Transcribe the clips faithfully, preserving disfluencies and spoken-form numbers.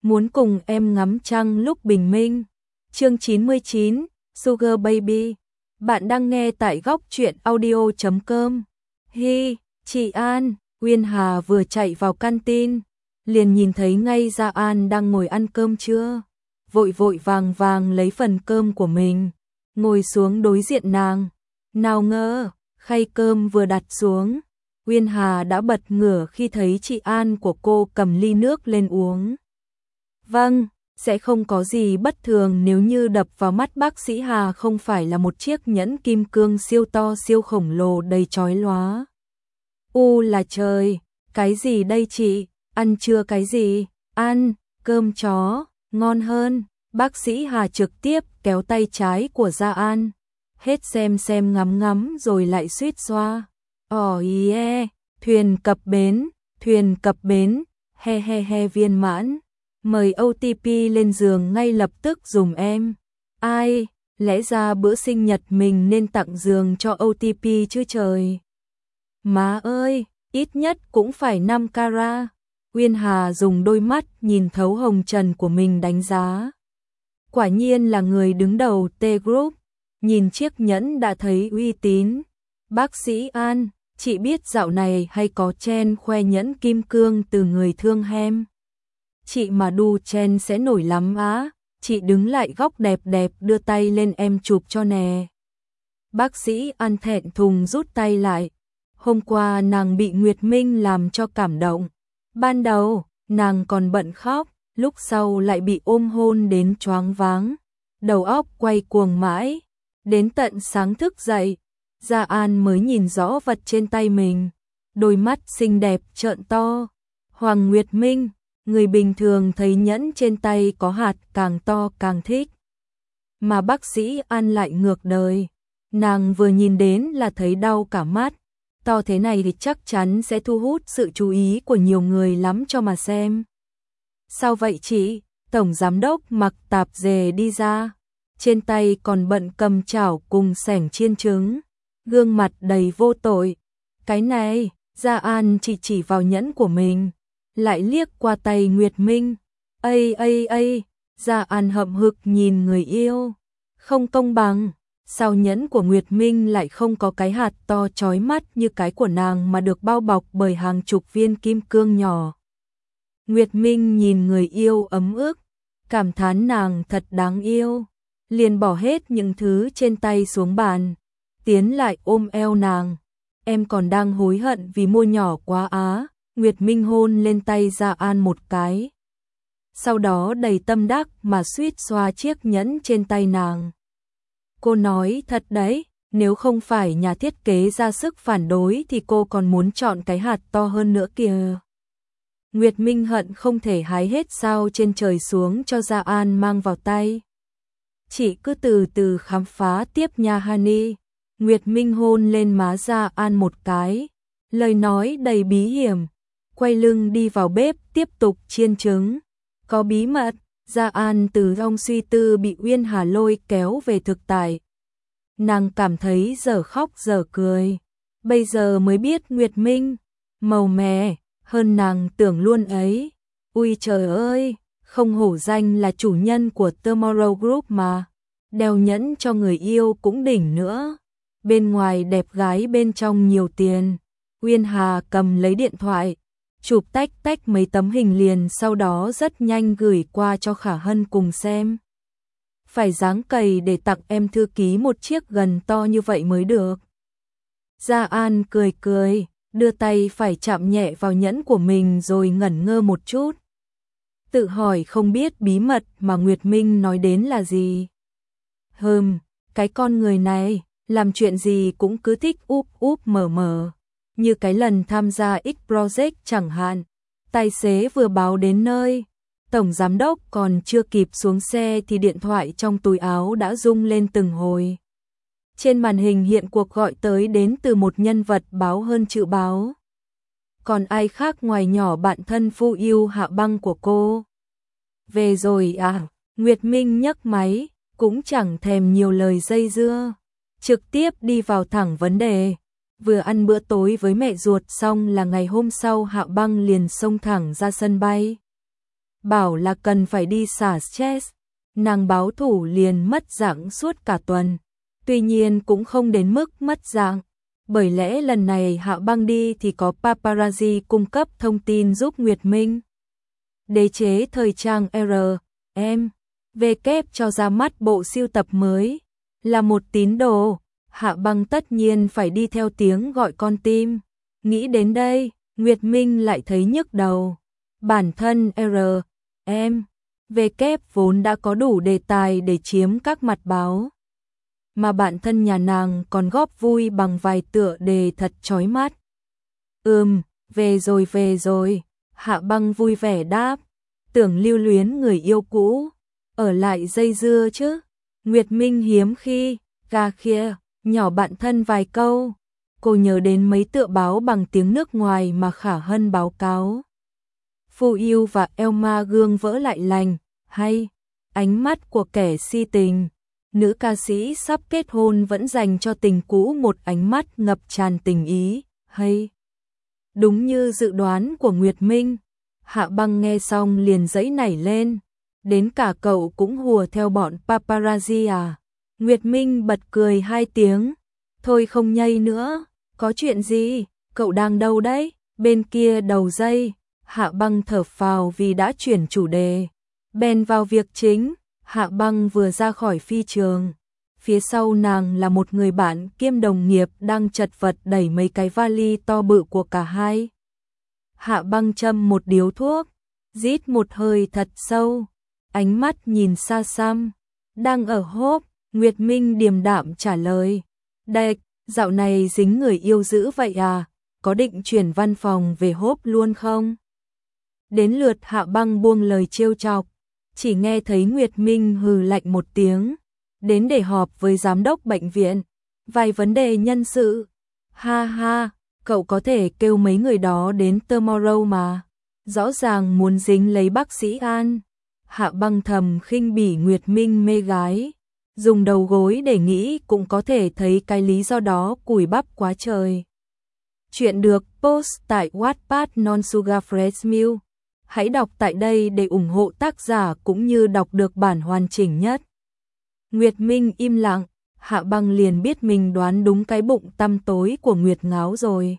muốn cùng em ngắm trăng lúc bình minh. Chương chín mươi chín, Sugar Baby. Bạn đang nghe tại góc truyện audio chấm com. Hi, chị An, Uyên Hà vừa chạy vào canteen, liền nhìn thấy ngay Gia An đang ngồi ăn cơm trưa, vội vội vàng vàng lấy phần cơm của mình, ngồi xuống đối diện nàng. Nào ngờ, khay cơm vừa đặt xuống, Uyên Hà đã bật ngửa khi thấy chị An của cô cầm ly nước lên uống. Vâng, sẽ không có gì bất thường nếu như đập vào mắt bác sĩ Hà không phải là một chiếc nhẫn kim cương siêu to siêu khổng lồ đầy chói lóa. U là trời, cái gì đây chị, ăn chưa cái gì, ăn, cơm chó, ngon hơn. Bác sĩ Hà trực tiếp kéo tay trái của Gia An, hết xem xem ngắm ngắm rồi lại suýt xoa. Ồ yeah, thuyền cập bến, thuyền cập bến, he he he viên mãn. Mời ô tê pê lên giường ngay lập tức dùm em. Ai, lẽ ra bữa sinh nhật mình nên tặng giường cho ô tê pê chứ trời. Má ơi, ít nhất cũng phải năm carat. Uyên Hà dùng đôi mắt nhìn thấu hồng trần của mình đánh giá. Quả nhiên là người đứng đầu T-Group, nhìn chiếc nhẫn đã thấy uy tín. Bác sĩ An, chị biết dạo này hay có trend khoe nhẫn kim cương từ người thương hem. Chị mà đu trend sẽ nổi lắm á, chị đứng lại góc đẹp đẹp đưa tay lên em chụp cho nè. Bác sĩ An thẹn thùng rút tay lại. Hôm qua nàng bị Nguyệt Minh làm cho cảm động. Ban đầu, nàng còn bận khóc, lúc sau lại bị ôm hôn đến choáng váng. Đầu óc quay cuồng mãi. Đến tận sáng thức dậy, Gia An mới nhìn rõ vật trên tay mình. Đôi mắt xinh đẹp trợn to. Hoàng Nguyệt Minh, người bình thường thấy nhẫn trên tay có hạt càng to càng thích. Mà bác sĩ An lại ngược đời. Nàng vừa nhìn đến là thấy đau cả mắt. To thế này thì chắc chắn sẽ thu hút sự chú ý của nhiều người lắm cho mà xem. Sao vậy chị? Tổng giám đốc mặc tạp dề đi ra. Trên tay còn bận cầm chảo cùng sẻng chiên trứng. Gương mặt đầy vô tội. Cái này, Gia An chỉ chỉ vào nhẫn của mình. Lại liếc qua tay Nguyệt Minh. Ây ây ây, Gia An hậm hực nhìn người yêu. Không công bằng. Sao nhẫn của Nguyệt Minh lại không có cái hạt to chói mắt như cái của nàng mà được bao bọc bởi hàng chục viên kim cương nhỏ. Nguyệt Minh nhìn người yêu ấm ức, cảm thán nàng thật đáng yêu, liền bỏ hết những thứ trên tay xuống bàn, tiến lại ôm eo nàng. Em còn đang hối hận vì mua nhỏ quá á. Nguyệt Minh hôn lên tay Gia An một cái. Sau đó đầy tâm đắc mà suýt xoa chiếc nhẫn trên tay nàng. Cô nói thật đấy, nếu không phải nhà thiết kế ra sức phản đối thì cô còn muốn chọn cái hạt to hơn nữa kìa. Nguyệt Minh hận không thể hái hết sao trên trời xuống cho Gia An mang vào tay. Chị cứ từ từ khám phá tiếp nha honey. Nguyệt Minh hôn lên má Gia An một cái, lời nói đầy bí hiểm, quay lưng đi vào bếp tiếp tục chiên trứng. Có bí mật. Gia An từ trong suy tư bị Uyên Hà lôi kéo về thực tại. Nàng cảm thấy dở khóc dở cười. Bây giờ mới biết Nguyệt Minh màu mè hơn nàng tưởng luôn ấy. Ui trời ơi, không hổ danh là chủ nhân của Tomorrow Group mà. Đeo nhẫn cho người yêu cũng đỉnh nữa. Bên ngoài đẹp gái bên trong nhiều tiền. Uyên Hà cầm lấy điện thoại, chụp tách tách mấy tấm hình liền, sau đó rất nhanh gửi qua cho Khả Hân cùng xem. Phải dáng cày để tặng em thư ký một chiếc gần to như vậy mới được. Gia An cười cười, đưa tay phải chạm nhẹ vào nhẫn của mình rồi ngẩn ngơ một chút. Tự hỏi không biết bí mật mà Nguyệt Minh nói đến là gì. Hừm, cái con người này, làm chuyện gì cũng cứ thích úp úp mở mở. Như cái lần tham gia X Project chẳng hạn, tài xế vừa báo đến nơi, tổng giám đốc còn chưa kịp xuống xe thì điện thoại trong túi áo đã rung lên từng hồi. Trên màn hình hiện cuộc gọi tới đến từ một nhân vật báo hơn chữ báo. Còn ai khác ngoài nhỏ bạn thân Phu Yêu Hạ Băng của cô. Về rồi à? Nguyệt Minh nhấc máy, cũng chẳng thèm nhiều lời dây dưa, trực tiếp đi vào thẳng vấn đề. Vừa ăn bữa tối với mẹ ruột xong là ngày hôm sau Hạ Băng liền xông thẳng ra sân bay. bảo là cần phải đi xả stress. Nàng báo thủ liền mất dạng suốt cả tuần. Tuy nhiên cũng không đến mức mất dạng. Bởi lẽ lần này Hạ Băng đi thì có paparazzi cung cấp thông tin giúp Nguyệt Minh. Đế chế thời trang R M W cho ra mắt bộ sưu tập mới. Là một tín đồ, Hạ Băng tất nhiên phải đi theo tiếng gọi con tim. Nghĩ đến đây, Nguyệt Minh lại thấy nhức đầu. Bản thân R M W vốn đã có đủ đề tài để chiếm các mặt báo. Mà bản thân nhà nàng còn góp vui bằng vài tựa đề thật chói mắt. Ừm, về rồi về rồi, Hạ Băng vui vẻ đáp. Tưởng lưu luyến người yêu cũ, ở lại dây dưa chứ. Nguyệt Minh hiếm khi, gà khịa, nhỏ bạn thân vài câu. Cô nhớ đến mấy tựa báo bằng tiếng nước ngoài mà Khả Hân báo cáo. Phù Yêu và Elma gương vỡ lại lành, hay, ánh mắt của kẻ si tình. Nữ ca sĩ sắp kết hôn vẫn dành cho tình cũ một ánh mắt ngập tràn tình ý, hay. Đúng như dự đoán của Nguyệt Minh, Hạ Băng nghe xong liền giãy nảy lên. Đến cả cậu cũng hùa theo bọn paparazzi à? Nguyệt Minh bật cười hai tiếng. Thôi không nhây nữa, có chuyện gì? Cậu đang đâu đấy? Bên kia đầu dây, Hạ Băng thở phào vì đã chuyển chủ đề. Bèn vào việc chính, Hạ Băng vừa ra khỏi phi trường. Phía sau nàng là một người bạn kiêm đồng nghiệp đang chật vật đẩy mấy cái vali to bự của cả hai. Hạ Băng châm một điếu thuốc, rít một hơi thật sâu, ánh mắt nhìn xa xăm. Đang ở hốp, Nguyệt Minh điềm đạm trả lời. Đệch, dạo này dính người yêu dữ vậy à, có định chuyển văn phòng về hốp luôn không? Đến lượt Hạ Băng buông lời trêu chọc, chỉ nghe thấy Nguyệt Minh hừ lạnh một tiếng. Đến để họp với giám đốc bệnh viện, vài vấn đề nhân sự. Ha ha, cậu có thể kêu mấy người đó đến tomorrow mà. Rõ ràng muốn dính lấy bác sĩ An. Hạ Băng thầm khinh bỉ Nguyệt Minh mê gái. Dùng đầu gối để nghĩ cũng có thể thấy cái lý do đó cùi bắp quá trời. Chuyện được post tại Wattpad Non Sugar Fresh Milk. Hãy đọc tại đây để ủng hộ tác giả cũng như đọc được bản hoàn chỉnh nhất. Nguyệt Minh im lặng, Hạ Băng liền biết mình đoán đúng cái bụng tăm tối của Nguyệt Ngáo rồi.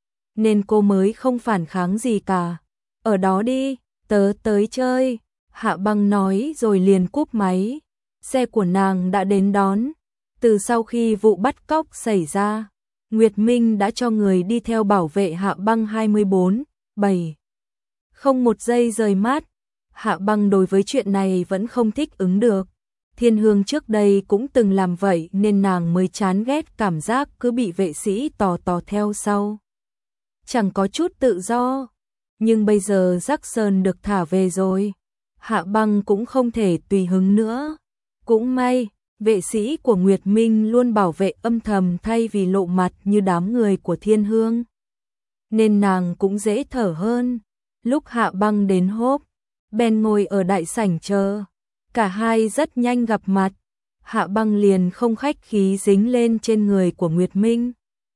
Nên cô mới không phản kháng gì cả. Ở đó đi, tớ tới chơi, Hạ Băng nói rồi liền cúp máy. Xe của nàng đã đến đón. Từ sau khi vụ bắt cóc xảy ra, Nguyệt Minh đã cho người đi theo bảo vệ Hạ Băng hai mươi bốn bảy. Không một giây rời mắt. Hạ Băng đối với chuyện này vẫn không thích ứng được. Thiên Hương trước đây cũng từng làm vậy nên nàng mới chán ghét cảm giác cứ bị vệ sĩ tò tò theo sau. Chẳng có chút tự do. Nhưng bây giờ Jackson được thả về rồi. Hạ Băng cũng không thể tùy hứng nữa. Cũng may, vệ sĩ của Nguyệt Minh luôn bảo vệ âm thầm thay vì lộ mặt như đám người của Thiên Hương. Nên nàng cũng dễ thở hơn. Lúc Hạ Băng đến hốp, Ben ngồi ở đại sảnh chờ. Cả hai rất nhanh gặp mặt. Hạ Băng liền không khách khí dính lên trên người của Nguyệt Minh.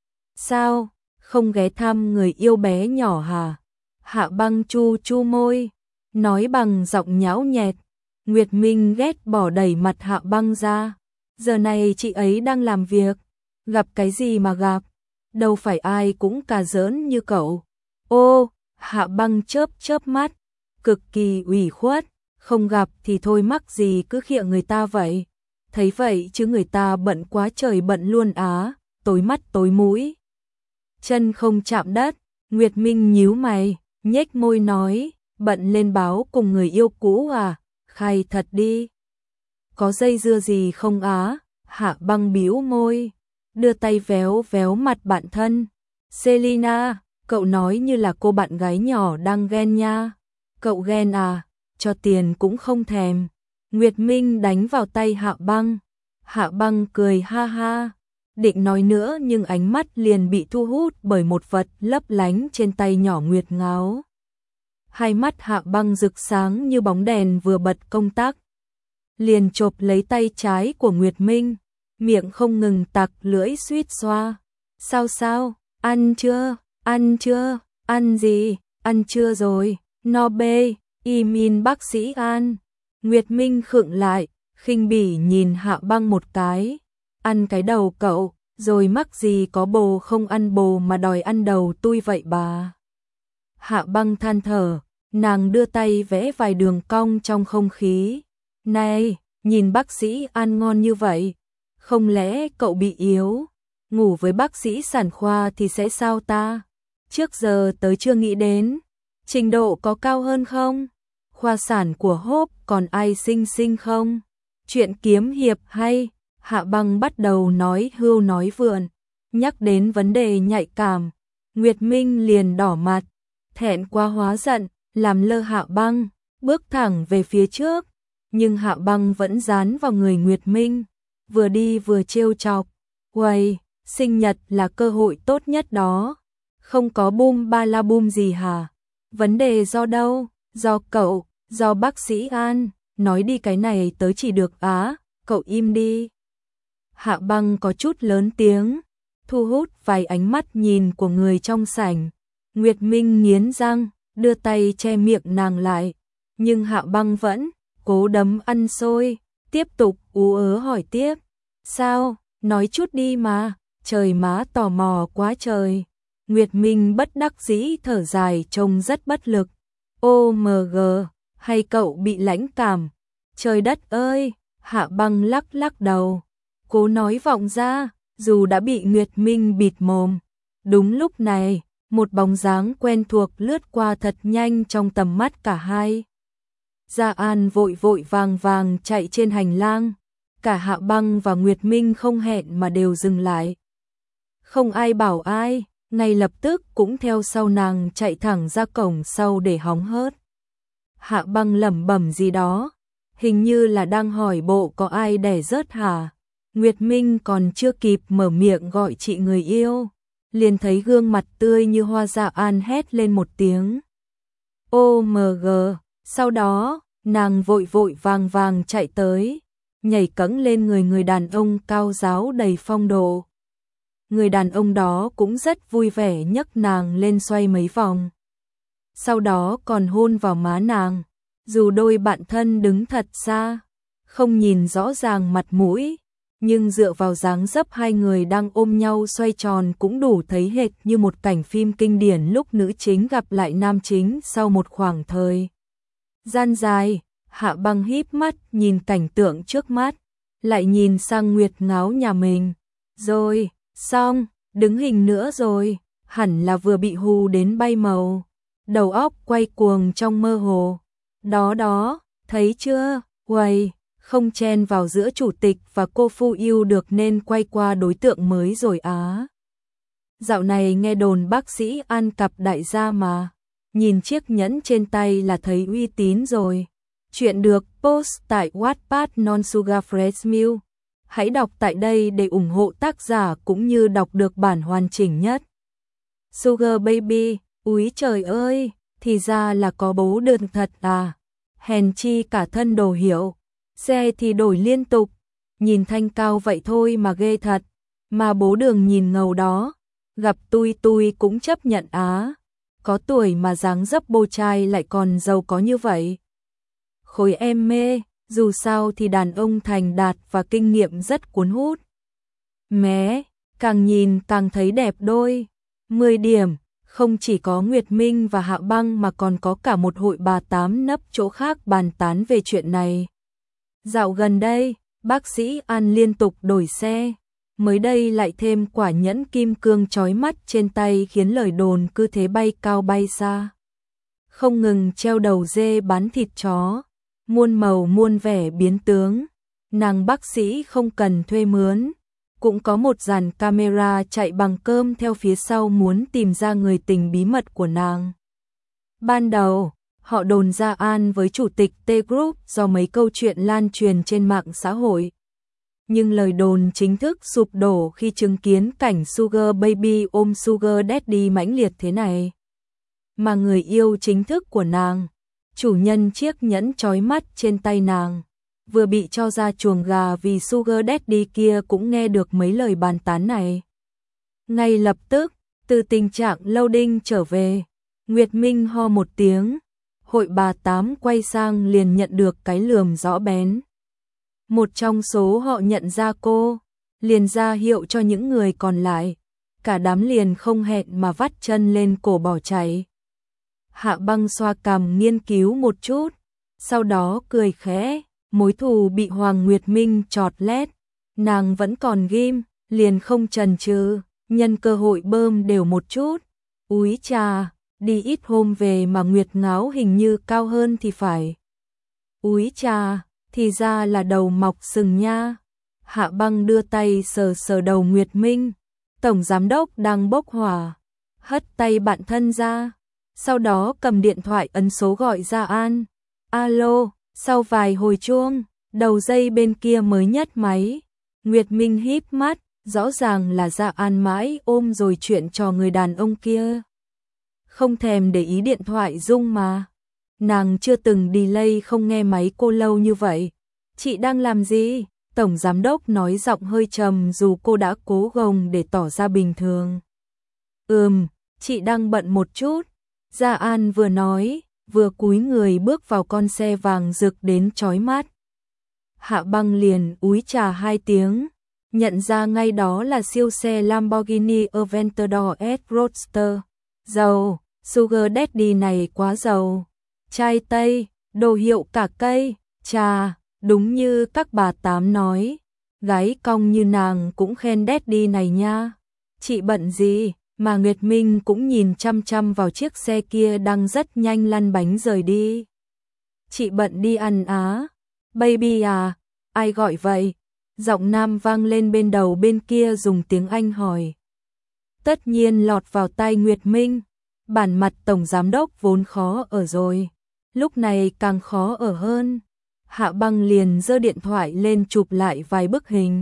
Sao, không ghé thăm người yêu bé nhỏ hả? Hạ Băng chu chu môi, nói bằng giọng nhão nhẹt. Nguyệt Minh ghét bỏ đẩy mặt Hạ Băng ra. Giờ này chị ấy đang làm việc. Gặp cái gì mà gặp? Đâu phải ai cũng cà giỡn như cậu. Ô, Hạ Băng chớp chớp mắt, cực kỳ ủy khuất. Không gặp thì thôi mắc gì cứ khịa người ta vậy. Thấy vậy chứ người ta bận quá trời bận luôn á, tối mắt tối mũi. Chân không chạm đất, Nguyệt Minh nhíu mày, nhếch môi nói, bận lên báo cùng người yêu cũ à, khai thật đi. Có dây dưa gì không á? Hạ Băng bĩu môi, đưa tay véo véo mặt bạn thân. Selina, cậu nói như là cô bạn gái nhỏ đang ghen nha. Cậu ghen à? Cho tiền cũng không thèm. Nguyệt Minh đánh vào tay Hạ Băng. Hạ Băng cười ha ha. Định nói nữa nhưng ánh mắt liền bị thu hút bởi một vật lấp lánh trên tay nhỏ Nguyệt Ngáo. Hai mắt Hạ Băng rực sáng như bóng đèn vừa bật công tắc. Liền chộp lấy tay trái của Nguyệt Minh. Miệng không ngừng tặc lưỡi suýt xoa. Sao sao? Ăn chưa? Ăn chưa? Ăn gì? Ăn chưa rồi? No bê. im in bác sĩ An. Nguyệt Minh khựng lại, khinh bỉ nhìn Hạ Băng một cái. Ăn cái đầu cậu, rồi mắc gì có bồ không ăn bồ mà đòi ăn đầu tui vậy bà. Hạ Băng than thở, nàng đưa tay vẽ vài đường cong trong không khí. Này, nhìn bác sĩ An ngon như vậy, không lẽ cậu bị yếu? Ngủ với bác sĩ sản khoa thì sẽ sao ta? Trước giờ tớ chưa nghĩ đến, trình độ có cao hơn không? Khoa sản của Hốp còn ai xinh xinh không? Chuyện kiếm hiệp hay? Hạ Băng bắt đầu nói hưu nói vượn, nhắc đến vấn đề nhạy cảm. Nguyệt Minh liền đỏ mặt, thẹn quá hóa giận, làm lơ Hạ Băng, bước thẳng về phía trước. Nhưng Hạ Băng vẫn dán vào người Nguyệt Minh, vừa đi vừa trêu chọc. Uầy, sinh nhật là cơ hội tốt nhất đó. Không có bum ba la bum gì hả? Vấn đề do đâu? Do cậu, do bác sĩ An. Nói đi cái này tớ chỉ được á, cậu im đi. Hạ Băng có chút lớn tiếng, thu hút vài ánh mắt nhìn của người trong sảnh. Nguyệt Minh nghiến răng, đưa tay che miệng nàng lại. Nhưng Hạ Băng vẫn cố đấm ăn xôi, tiếp tục ú ớ hỏi tiếp. Sao, nói chút đi mà, trời má tò mò quá trời. Nguyệt Minh bất đắc dĩ thở dài trông rất bất lực. ô em giê, hay cậu bị lãnh cảm? Trời đất ơi, Hạ Băng lắc lắc đầu. Cố nói vọng ra, dù đã bị Nguyệt Minh bịt mồm. Đúng lúc này, một bóng dáng quen thuộc lướt qua thật nhanh trong tầm mắt cả hai. Gia An vội vội vàng vàng chạy trên hành lang. Cả Hạ Băng và Nguyệt Minh không hẹn mà đều dừng lại. Không ai bảo ai, ngay lập tức cũng theo sau nàng chạy thẳng ra cổng sau để hóng hớt. Hạ Băng lẩm bẩm gì đó, hình như là đang hỏi bộ có ai đẻ rớt hả. Nguyệt Minh còn chưa kịp mở miệng gọi chị người yêu, liền thấy gương mặt tươi như hoa Gia An hét lên một tiếng. ô em giê, sau đó, nàng vội vội vàng vàng chạy tới, nhảy cẫng lên người người đàn ông cao ráo đầy phong độ. Người đàn ông đó cũng rất vui vẻ nhấc nàng lên xoay mấy vòng. Sau đó còn hôn vào má nàng, dù đôi bạn thân đứng thật xa, không nhìn rõ ràng mặt mũi, nhưng dựa vào dáng dấp hai người đang ôm nhau xoay tròn cũng đủ thấy hệt như một cảnh phim kinh điển lúc nữ chính gặp lại nam chính sau một khoảng thời gian dài. Hạ Băng híp mắt nhìn cảnh tượng trước mắt, lại nhìn sang Nguyệt Ngáo nhà mình. Rồi, xong, đứng hình nữa rồi, hẳn là vừa bị hù đến bay màu, đầu óc quay cuồng trong mơ hồ. Đó đó, thấy chưa, uầy, không chen vào giữa chủ tịch và cô Phu Yêu được nên quay qua đối tượng mới rồi á. Dạo này nghe đồn bác sĩ An cặp đại gia mà, nhìn chiếc nhẫn trên tay là thấy uy tín rồi. Chuyện được post tại Wattpad Non Sugar Fresh Milk. Hãy đọc tại đây để ủng hộ tác giả cũng như đọc được bản hoàn chỉnh nhất. Sugar Baby, úi trời ơi, thì ra là có bố đường thật à. Hèn chi cả thân đồ hiểu. Xe thì đổi liên tục, nhìn thanh cao vậy thôi mà ghê thật. Mà bố đường nhìn ngầu đó, gặp tui tui cũng chấp nhận á. Có tuổi mà dáng dấp bô trai lại còn giàu có như vậy. Khối em mê, dù sao thì đàn ông thành đạt và kinh nghiệm rất cuốn hút. Mé, càng nhìn càng thấy đẹp đôi. mười điểm, không chỉ có Nguyệt Minh và Hạ Băng mà còn có cả một hội bà tám nấp chỗ khác bàn tán về chuyện này. Dạo gần đây, bác sĩ An liên tục đổi xe. Mới đây lại thêm quả nhẫn kim cương chói mắt trên tay khiến lời đồn cứ thế bay cao bay xa. Không ngừng treo đầu dê bán thịt chó. Muôn màu muôn vẻ biến tướng, nàng bác sĩ không cần thuê mướn, cũng có một dàn camera chạy bằng cơm theo phía sau muốn tìm ra người tình bí mật của nàng. Ban đầu, họ đồn Gia An với chủ tịch T-Group do mấy câu chuyện lan truyền trên mạng xã hội. Nhưng lời đồn chính thức sụp đổ khi chứng kiến cảnh Sugar Baby ôm Sugar Daddy mãnh liệt thế này. Mà người yêu chính thức của nàng, chủ nhân chiếc nhẫn chói mắt trên tay nàng, vừa bị cho ra chuồng gà vì Sugar Daddy kia cũng nghe được mấy lời bàn tán này. Ngay lập tức, từ tình trạng loading trở về, Nguyệt Minh ho một tiếng, Hội bà Tám quay sang liền nhận được cái lườm rõ bén. Một trong số họ nhận ra cô, liền ra hiệu cho những người còn lại. Cả đám liền không hẹn mà vắt chân lên cổ bỏ chạy. Hạ Băng xoa cằm nghiên cứu một chút, sau đó cười khẽ, mối thù bị Hoàng Nguyệt Minh chọt lét, nàng vẫn còn ghim, liền không chần chừ, nhân cơ hội bơm đều một chút. Úi chà, đi ít hôm về mà Nguyệt Ngáo hình như cao hơn thì phải. Úi chà, thì ra là đầu mọc sừng nha. Hạ Băng đưa tay sờ sờ đầu Nguyệt Minh, tổng giám đốc đang bốc hỏa, hất tay bạn thân ra, sau đó cầm điện thoại ấn số gọi Gia An. Alo, sau vài hồi chuông, đầu dây bên kia mới nhấc máy. Nguyệt Minh híp mắt, rõ ràng là Gia An mãi ôm rồi chuyện cho người đàn ông kia. Không thèm để ý điện thoại rung mà. Nàng chưa từng delay không nghe máy cô lâu như vậy. Chị đang làm gì? Tổng giám đốc nói giọng hơi trầm dù cô đã cố gồng để tỏ ra bình thường. Ừm, chị đang bận một chút. Gia An vừa nói, vừa cúi người bước vào con xe vàng rực đến chói mắt. Hạ Băng liền úi trà hai tiếng, nhận ra ngay đó là siêu xe Lamborghini Aventador S Roadster. Giàu, Sugar Daddy này quá giàu. Chai tây, đồ hiệu cả cây, trà, đúng như các bà Tám nói. Gái cong như nàng cũng khen Daddy này nha. Chị bận gì? Mà Nguyệt Minh cũng nhìn chăm chăm vào chiếc xe kia đang rất nhanh lăn bánh rời đi. Chị bận đi ăn á. Baby à, ai gọi vậy? Giọng nam vang lên bên đầu bên kia dùng tiếng Anh hỏi. Tất nhiên lọt vào tai Nguyệt Minh. Bản mặt tổng giám đốc vốn khó ở rồi, lúc này càng khó ở hơn. Hạ Băng liền giơ điện thoại lên chụp lại vài bức hình.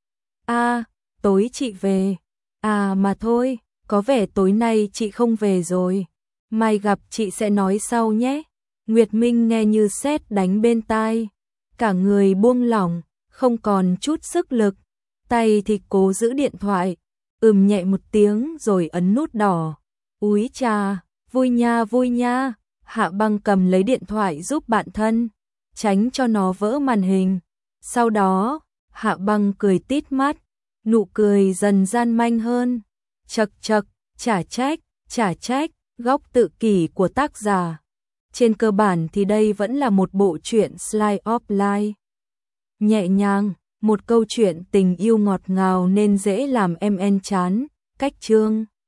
À, tối chị về. À mà thôi, có vẻ tối nay chị không về rồi. Mai gặp chị sẽ nói sau nhé. Nguyệt Minh nghe như sét đánh bên tai. Cả người buông lỏng, không còn chút sức lực. Tay thì cố giữ điện thoại. Ừm nhẹ một tiếng rồi ấn nút đỏ. Úi chà, vui nha vui nha. Hạ Băng cầm lấy điện thoại giúp bạn thân, tránh cho nó vỡ màn hình. Sau đó, Hạ Băng cười tít mắt, nụ cười dần gian manh hơn. Chật chật, chả trách, chả trách, góc tự kỷ của tác giả. Trên cơ bản thì đây vẫn là một bộ truyện slice of life. Nhẹ nhàng, một câu chuyện tình yêu ngọt ngào nên dễ làm em en chán, cách chương.